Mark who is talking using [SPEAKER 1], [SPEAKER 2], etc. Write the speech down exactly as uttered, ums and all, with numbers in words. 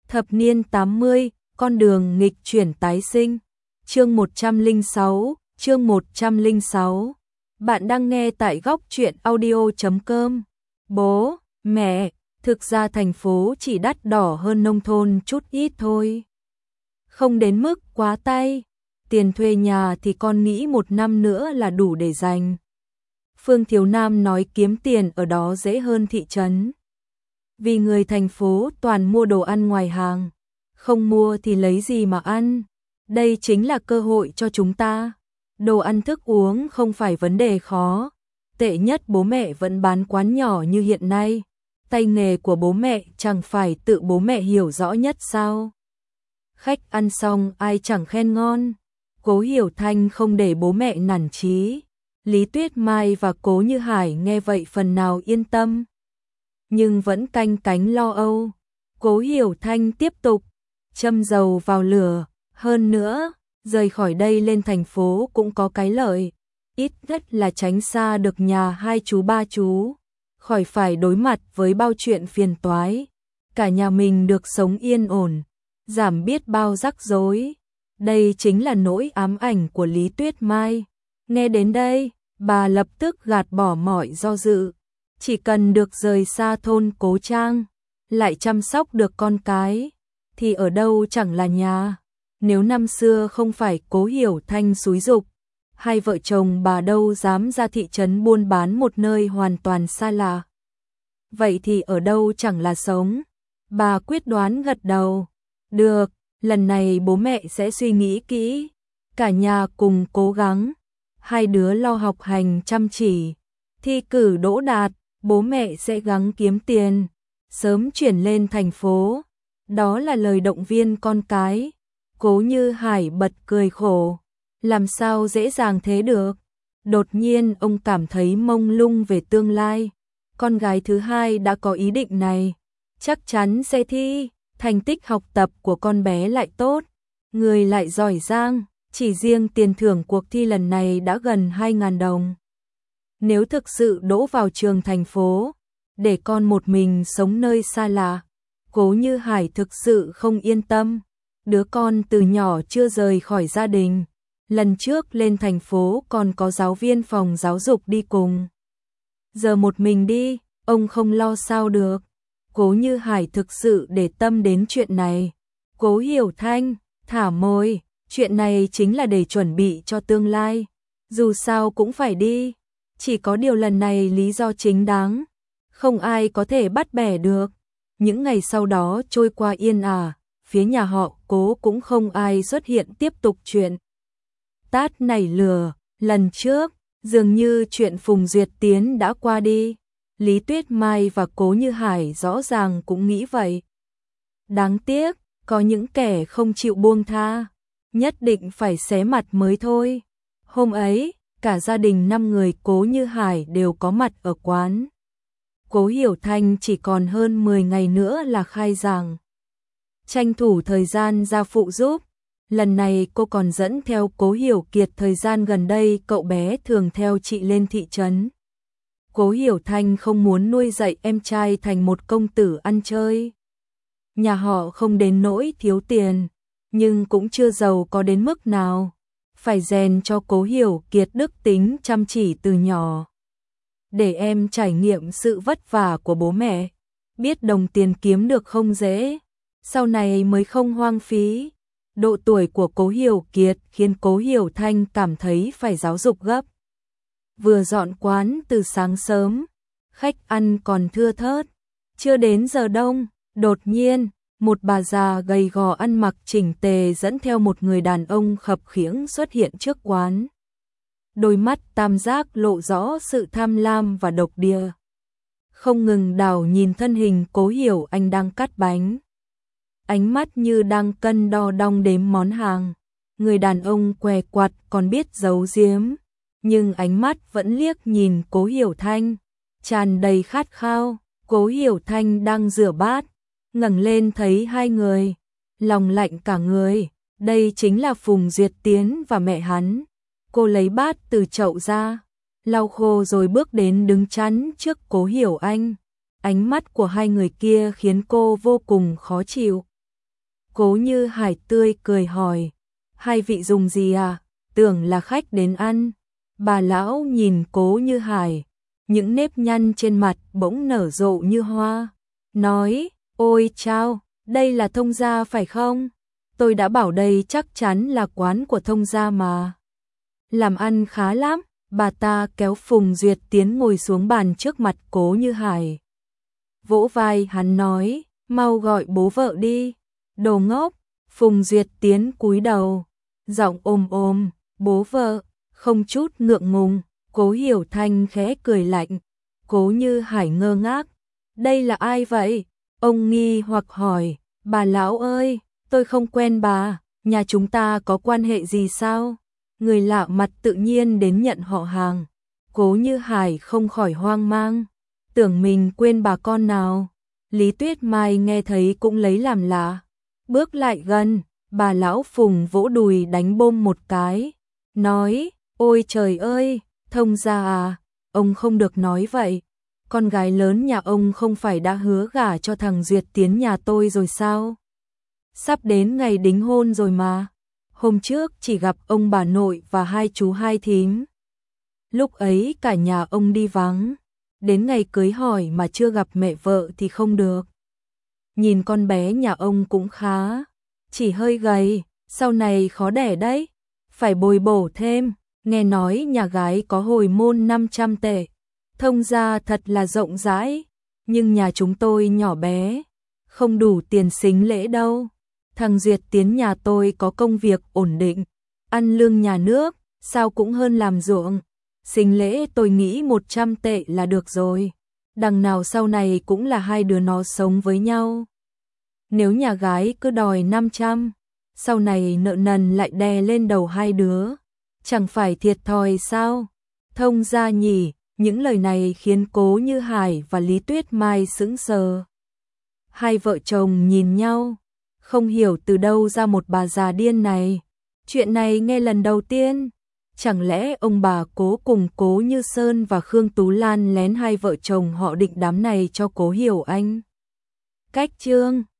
[SPEAKER 1] Thập niên tám mươi, con đường nghịch chuyển tái sinh. Chương một trăm lẻ sáu, chương một trăm lẻ sáu. Bạn đang nghe tại góc truyện audio chấm com. Bố, mẹ, thực ra thành phố chỉ đắt đỏ hơn nông thôn chút ít thôi. Không đến mức quá tay. Tiền thuê nhà thì con nghĩ một năm nữa là đủ để dành. Phương Thiếu Nam nói kiếm tiền ở đó dễ hơn thị trấn. Vì người thành phố toàn mua đồ ăn ngoài hàng, không mua thì lấy gì mà ăn. Đây chính là cơ hội cho chúng ta. Đồ ăn thức uống không phải vấn đề khó. Tệ nhất bố mẹ vẫn bán quán nhỏ như hiện nay. Tay nghề của bố mẹ chẳng phải tự bố mẹ hiểu rõ nhất sao? Khách ăn xong ai chẳng khen ngon. Cố Hiểu Thanh không để bố mẹ nản chí. Lý Tuyết Mai và Cố Như Hải nghe vậy phần nào yên tâm, nhưng vẫn canh cánh lo âu. Cố Hiểu Thanh tiếp tục châm dầu vào lửa, hơn nữa, rời khỏi đây lên thành phố cũng có cái lợi, ít nhất là tránh xa được nhà hai chú ba chú, khỏi phải đối mặt với bao chuyện phiền toái, cả nhà mình được sống yên ổn, giảm biết bao rắc rối. Đây chính là nỗi ám ảnh của Lý Tuyết Mai. Nghe đến đây, bà lập tức gạt bỏ mọi do dự. Chỉ cần được rời xa thôn Cố Trang, lại chăm sóc được con cái, thì ở đâu chẳng là nhà. Nếu năm xưa không phải Cố Hiểu Thanh xúi giục, hai vợ chồng bà đâu dám ra thị trấn buôn bán một nơi hoàn toàn xa lạ. Vậy thì ở đâu chẳng là sống. Bà quyết đoán gật đầu. Được, lần này bố mẹ sẽ suy nghĩ kỹ. Cả nhà cùng cố gắng. Hai đứa lo học hành chăm chỉ. Thi cử đỗ đạt, bố mẹ sẽ gắng kiếm tiền, sớm chuyển lên thành phố. Đó là lời động viên con cái. Cố Như Hải bật cười khổ. Làm sao dễ dàng thế được? Đột nhiên ông cảm thấy mông lung về tương lai. Con gái thứ hai đã có ý định này. Chắc chắn sẽ thi, thành tích học tập của con bé lại tốt. Người lại giỏi giang, chỉ riêng tiền thưởng cuộc thi lần này đã gần hai nghìn đồng. Nếu thực sự đỗ vào trường thành phố, để con một mình sống nơi xa lạ, Cố Như Hải thực sự không yên tâm. Đứa con từ nhỏ chưa rời khỏi gia đình, lần trước lên thành phố còn có giáo viên phòng giáo dục đi cùng. Giờ một mình đi, ông không lo sao được. Cố Như Hải thực sự để tâm đến chuyện này. Cố Hiểu Thanh, thả môi, chuyện này chính là để chuẩn bị cho tương lai. Dù sao cũng phải đi. Chỉ có điều lần này lý do chính đáng, không ai có thể bắt bẻ được. Những ngày sau đó trôi qua yên ả, phía nhà họ Cố cũng không ai xuất hiện tiếp tục chuyện tát nảy lửa. Lần trước, dường như chuyện Phùng Duyệt Tiến đã qua đi. Lý Tuyết Mai và Cố Như Hải rõ ràng cũng nghĩ vậy. Đáng tiếc, có những kẻ không chịu buông tha, nhất định phải xé mặt mới thôi. Hôm ấy, cả gia đình năm người Cố Như Hải đều có mặt ở quán. Cố Hiểu Thanh chỉ còn hơn mười ngày nữa là khai giảng. Tranh thủ thời gian ra phụ giúp. Lần này cô còn dẫn theo Cố Hiểu Kiệt, thời gian gần đây cậu bé thường theo chị lên thị trấn. Cố Hiểu Thanh không muốn nuôi dạy em trai thành một công tử ăn chơi. Nhà họ không đến nỗi thiếu tiền, nhưng cũng chưa giàu có đến mức nào. Phải rèn cho Cố Hiểu Kiệt đức tính chăm chỉ từ nhỏ. Để em trải nghiệm sự vất vả của bố mẹ, biết đồng tiền kiếm được không dễ, sau này mới không hoang phí. Độ tuổi của Cố Hiểu Kiệt khiến Cố Hiểu Thanh cảm thấy phải giáo dục gấp. Vừa dọn quán từ sáng sớm, khách ăn còn thưa thớt, chưa đến giờ đông, đột nhiên, một bà già gầy gò ăn mặc chỉnh tề dẫn theo một người đàn ông khập khiễng xuất hiện trước quán. Đôi mắt tam giác lộ rõ sự tham lam và độc địa, không ngừng đảo nhìn thân hình Cố Hiểu Anh đang cắt bánh. Ánh mắt như đang cân đo đong đếm món hàng. Người đàn ông què quặt còn biết giấu giếm, nhưng ánh mắt vẫn liếc nhìn Cố Hiểu Thanh, tràn đầy khát khao. Cố Hiểu Thanh đang rửa bát, ngẩng lên thấy hai người, lòng lạnh cả người. Đây chính là Phùng Duyệt Tiến và mẹ hắn. Cô lấy bát từ chậu ra, lau khô rồi bước đến đứng chắn trước Cố Hiểu Anh. Ánh mắt của hai người kia khiến cô vô cùng khó chịu. Cố Như Hải tươi cười hỏi, hai vị dùng gì à, tưởng là khách đến ăn. Bà lão nhìn Cố Như Hải, những nếp nhăn trên mặt bỗng nở rộ như hoa, nói, ôi chao, đây là Thông gia phải không? Tôi đã bảo đây chắc chắn là quán của Thông gia mà. Làm ăn khá lắm, bà ta kéo Phùng Duyệt Tiến ngồi xuống bàn trước mặt Cố Như Hải. Vỗ vai hắn nói, mau gọi bố vợ đi. Đồ ngốc. Phùng Duyệt Tiến cúi đầu, giọng ôm ôm, bố vợ, không chút ngượng ngùng. Cố Hiểu Thanh khẽ cười lạnh. Cố Như Hải ngơ ngác, đây là ai vậy? Ông nghi hoặc hỏi, bà lão ơi, tôi không quen bà, nhà chúng ta có quan hệ gì sao? Người lạ mặt tự nhiên đến nhận họ hàng. Cố Như Hải không khỏi hoang mang, tưởng mình quên bà con nào. Lý Tuyết Mai nghe thấy cũng lấy làm lạ, bước lại gần, bà lão Phùng vỗ đùi đánh bôm một cái, nói, ôi trời ơi, Thông gia à, ông không được nói vậy. Con gái lớn nhà ông không phải đã hứa gả cho thằng Duyệt Tiến nhà tôi rồi sao? Sắp đến ngày đính hôn rồi mà. Hôm trước chỉ gặp ông bà nội và hai chú hai thím. Lúc ấy cả nhà ông đi vắng. Đến ngày cưới hỏi mà chưa gặp mẹ vợ thì không được. Nhìn con bé nhà ông cũng khá, chỉ hơi gầy, sau này khó đẻ đấy. Phải bồi bổ thêm, nghe nói nhà gái có hồi môn năm trăm tệ. Thông gia thật là rộng rãi, nhưng nhà chúng tôi nhỏ bé, không đủ tiền sính lễ đâu. Thằng Duyệt Tiến nhà tôi có công việc ổn định, ăn lương nhà nước, sao cũng hơn làm ruộng. Sính lễ tôi nghĩ một trăm tệ là được rồi. Đằng nào sau này cũng là hai đứa nó sống với nhau. Nếu nhà gái cứ đòi năm trăm, sau này nợ nần lại đè lên đầu hai đứa, chẳng phải thiệt thòi sao? Thông gia nhỉ? Những lời này khiến Cố Như Hải và Lý Tuyết Mai sững sờ. Hai vợ chồng nhìn nhau, không hiểu từ đâu ra một bà già điên này. Chuyện này nghe lần đầu tiên. Chẳng lẽ ông bà Cố cùng Cố Như Sơn và Khương Tú Lan lén hai vợ chồng họ định đám này cho Cố Hiểu Anh? Cách chương